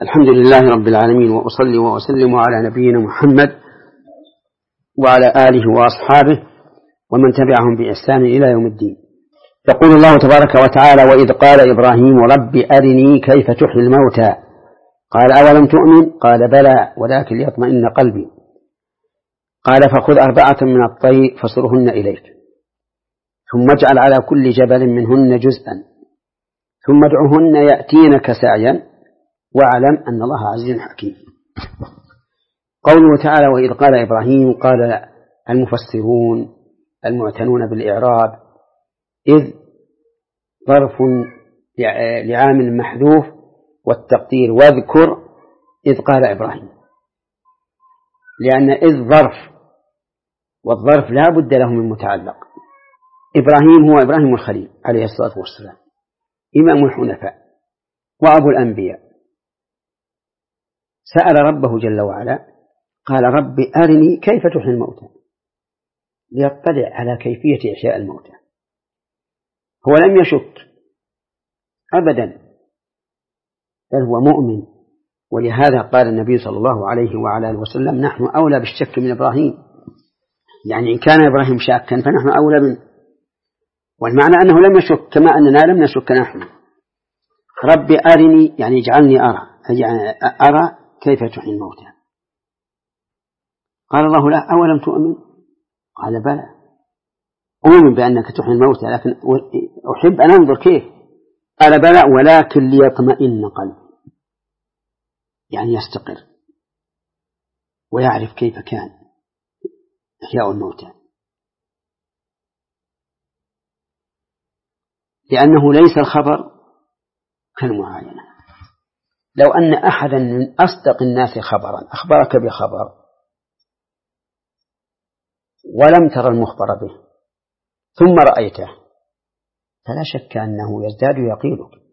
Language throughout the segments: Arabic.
الحمد لله رب العالمين، وأصلي وأسلم على نبينا محمد وعلى آله وأصحابه ومن تبعهم بإحسان إلى يوم الدين. يقول الله تبارك وتعالى: وإذ قال إبراهيم رب أرني كيف تحيي الموتى قال أولم تؤمن قال بلى ولكن ليطمئن قلبي قال فخذ 4 من الطير فصرهن إليك ثم اجعل على كل جبل منهن جزءا ثم ادعهن يأتينك سعيا واعلم أن الله عزيز حكيم. قوله تعالى: وإذ قال إبراهيم، قال المفسرون المعتنون بالإعراب: إذ ظرف لعامل محذوف، والتقدير واذكر إذ قال إبراهيم، لأن إذ ظرف، والظرف لا بد له من متعلق. إبراهيم هو إبراهيم الخليل عليه الصلاة والسلام، إمام الحنفاء وأبو الأنبياء، سأل ربه جل وعلا قال: رب أرني كيف تحيي الموتى، ليطلع على كيفية إحياء الموتى. هو لم يشك أبدا، بل هو مؤمن، ولهذا قال النبي صلى الله عليه وعلى آله وسلم: نحن أولى بالشك من إبراهيم، يعني إن كان إبراهيم شاكا فنحن أولى منه، والمعنى أنه لم يشك كما أننا لم نشك نحن. رب أرني يعني اجعلني أرى كيف تحيي الموتى. قال الله: لا، أولم تؤمن قال بلى، أؤمن بأنك تحيي الموتى، لكن أحب أن أنظر كيف. قال بلى ولكن ليطمئن قلبي، يعني يستقر ويعرف كيف كان إحياء الموتى، لأنه ليس الخبر كالمعاينة. لو أن أحدا من أصدق الناس خبرا أخبرك بخبر ولم تر المخبر به ثم رأيته، فلا شك أنه يزداد يقينك.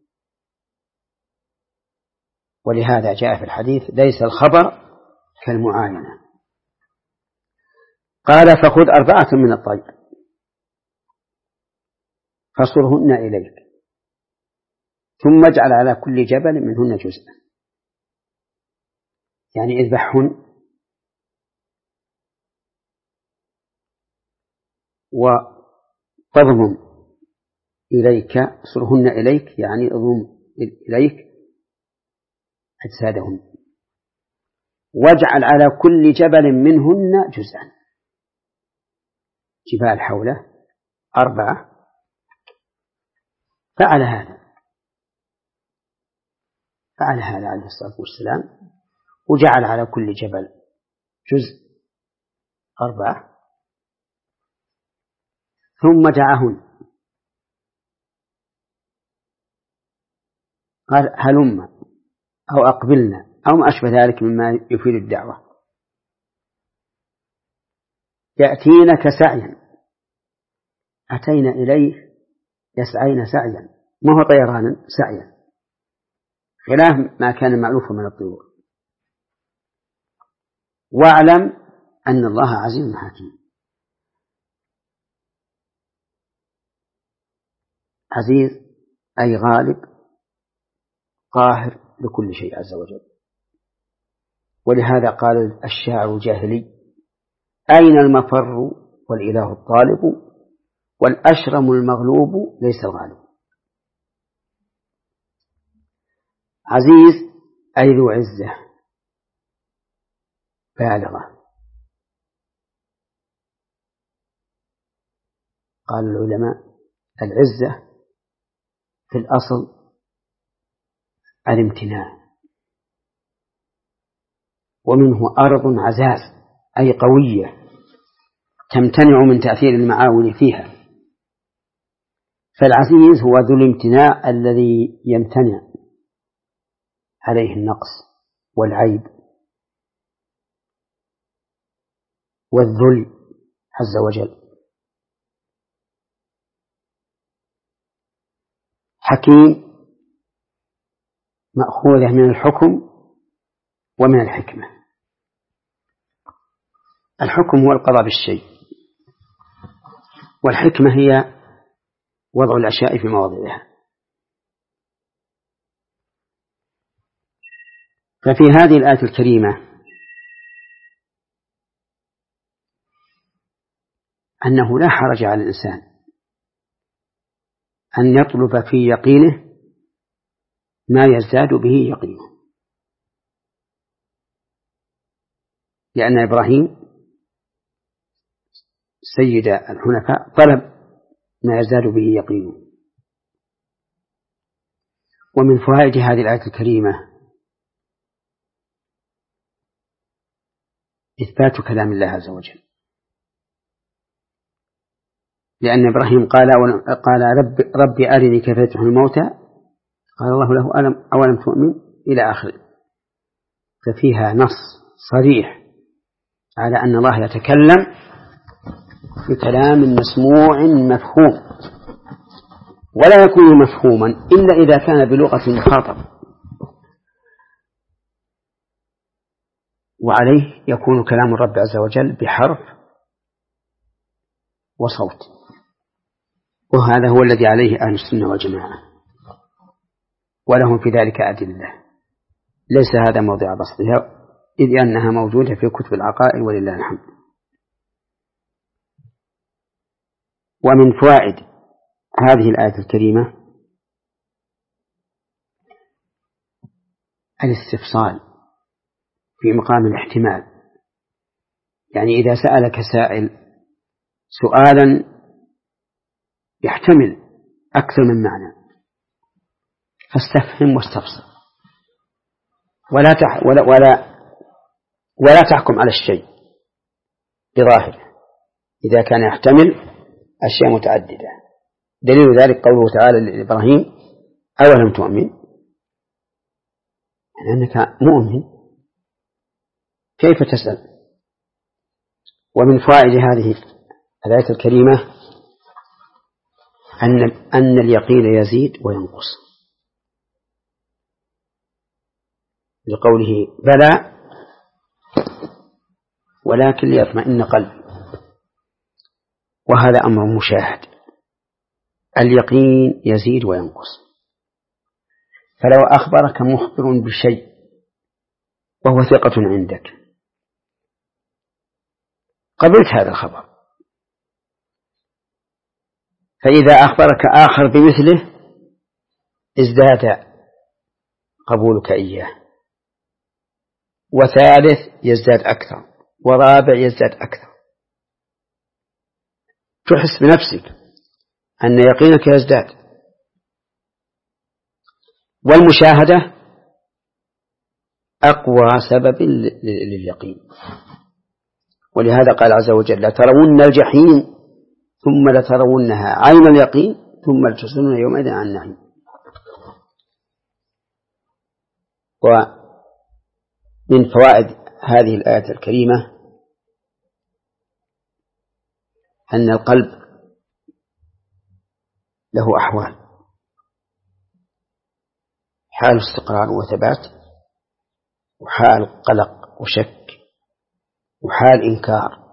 ولهذا جاء في الحديث: ليس الخبر كالمعاينة. قال فخذ 4 من الطير فصرهن إليك ثم اجعل على كل جبل منهن جزءا، يعني اذبحهن وتضم إليك، صرهن إليك يعني اضم إليك أجسادهن، واجعل على كل جبل منهن جزءا، جبال حوله 4. فعل هذا عليه الصلاة والسلام، وجعل على كل جبل جزء 4 ثم دعاهن، قال هلم أو أقبلنا أو ما أشبه ذلك مما يفيد الدعوة، يأتينك سعيا، أتينا إليه يسعين سعيا، ما هو طيرانا، سعيا، خلاف ما كان مألوفا من الطيور. واعلم أن الله عزيز حكيم. عزيز أي غالب قاهر لكل شيء عز وجل. ولهذا قال الشاعر الجاهلي: أين المفر والإله الطالب والأشرم المغلوب ليس الغالب. عزيز أي ذو عزة بالغة. قال العلماء: العزة في الأصل الامتناع، ومنه أرض عزاز أي قوية تمتنع من تأثير المعاول فيها. فالعزيز هو ذو الامتناع الذي يمتنع عليه النقص والعيب والذل عز وجل. حكيم مأخوذة من الحكم ومن الحكمة. الحكم هو القضاء بالشيء، والحكمة هي وضع الأشياء في مواضعها. ففي هذه الآية الكريمة أنه لا حرج على الإنسان أن يطلب في يقينه ما يزداد به يقينه، لأن إبراهيم سيد الحنفاء طلب ما يزداد به يقينه. ومن فوائد هذه الآية الكريمة إثبات كلام الله عز وجل، لأن إبراهيم قال ربي أرني كيف تحيي الموتى، قال الله له أولم تؤمن إلى آخره. ففيها نص صريح على أن الله يتكلم بكلام مسموع مفهوم، ولا يكون مفهوما إلا إذا كان بلغة المخاطب، وعليه يكون كلام الرب عز وجل بحرف وصوت، وهذا هو الذي عليه أهل السنة والجماعة، ولهم في ذلك أدلة، ليس هذا موضع بسطها إذ أنها موجودة في كتب العقائد ولله الحمد. ومن فوائد هذه الآية الكريمة الاستفصال في مقام الاحتمال، يعني إذا سألك سائل سؤالا يحتمل أكثر من معنى فاستفهم واستفصل، ولا تحكم على الشيء بظاهره إذا كان يحتمل أشياء متعددة. دليل ذلك قوله تعالى لإبراهيم أولم تؤمن، أنك مؤمن كيف تسأل. ومن فوائد هذه الآية الكريمة أن اليقين يزيد وينقص، لقوله بلى ولكن ليطمئن قلبي، وهذا أمر مشاهد، اليقين يزيد وينقص. فلو أخبرك مخبر بشيء وهو ثقة عندك قبلت هذا الخبر، فإذا أخبرك آخر بمثله ازداد قبولك إياه، وثالث يزداد أكثر، ورابع يزداد أكثر، تحس بنفسك أن يقينك يزداد. والمشاهدة أقوى سبب لليقين، ولهذا قال عز وجل لترون الجحيم ثم لترونها عين اليقين ثم لتسألون يومئذ عن النعيم. ومن فوائد هذه الآية الكريمة أن القلب له أحوال، حال استقرار وثبات، وحال قلق وشك، وحال إنكار.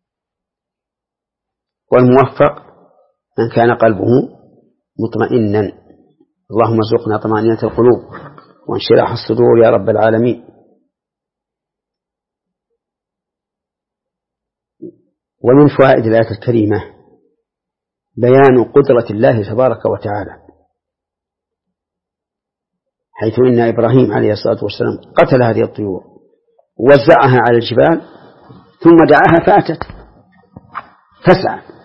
والموفق من كان قلبه مطمئنا، اللهم ارزقنا طمأنينة القلوب وانشراح الصدور يا رب العالمين. ومن فوائد الآية الكريمة بيان قدرة الله تبارك وتعالى، حيث إن إبراهيم عليه الصلاة والسلام قتل هذه الطيور ووزعها على الجبال ثم دعاها فأتت تسعى،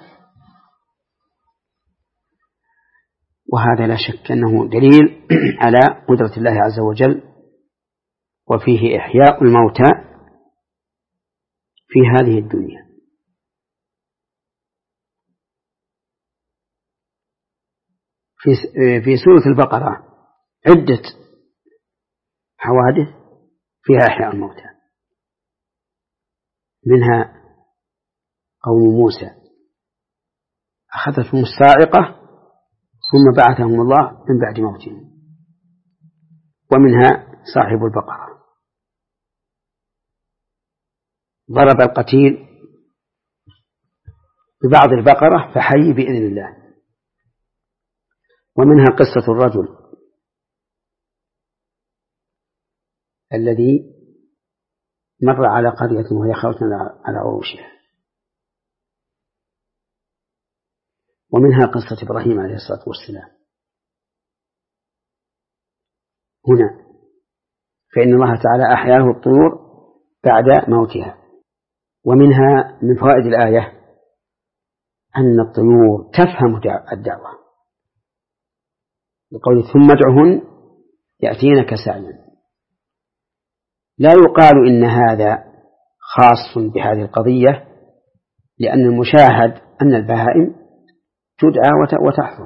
وهذا لا شك أنه دليل على قدرة الله عز وجل، وفيه إحياء الموتى في هذه الدنيا. في سورة البقرة عدة حوادث فيها إحياء الموتى، منها قوم موسى أخذتهم الصاعقة ثم بعثهم الله من بعد موتهم، ومنها صاحب البقرة ضرب القتيل ببعض البقرة فحي بإذن الله، ومنها قصة الرجل الذي مر على قرية وهي خاوية على عروشها. ومنها قصة إبراهيم عليه الصلاة والسلام هنا، فإن الله تعالى أحيا له الطيور بعد موتها. ومنها من فوائد الآية أن الطيور تفهم الدعوة بقول ثم ادعهن يأتينك سعيا. لا يقال إن هذا خاص بهذه القضية، لأن المشاهد أن البهائم تدعى وتحفظ،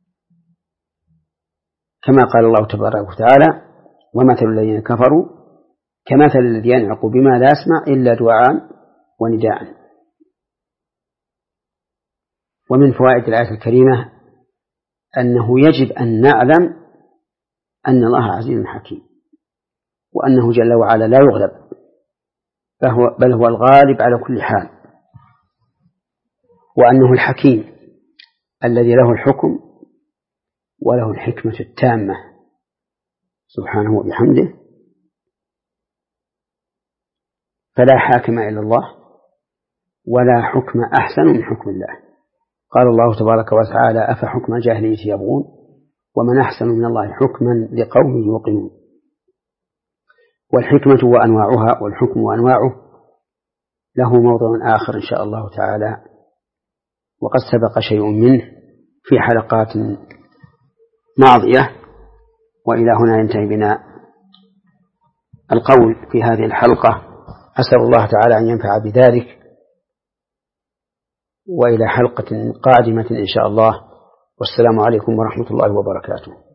كما قال الله تبارك وتعالى ومثل الذين كفروا كمثل الذي ينعق بما لا يسمع إلا دعاء ونداء. ومن فوائد الآية الكريمة أنه يجب أن نعلم أن الله عزيز حكيم، وأنه جل وعلا لا يغلب، بل هو الغالب على كل حال، وأنه الحكيم الذي له الحكم وله الحكمة التامة سبحانه وبحمده، فلا حاكم إلا الله ولا حكم أحسن من حكم الله. قال الله تبارك وتعالى أفحكم الجاهلية يبغون ومن أحسن من الله حكما لقوم يوقنون. والحكمة وأنواعها والحكم وأنواعه له موضوع آخر إن شاء الله تعالى، وقد سبق شيء منه في حلقات ماضية، وإلى هنا ينتهي بنا القول في هذه الحلقة. أسأل الله تعالى أن ينفع بذلك، وإلى حلقة قادمة إن شاء الله، والسلام عليكم ورحمة الله وبركاته.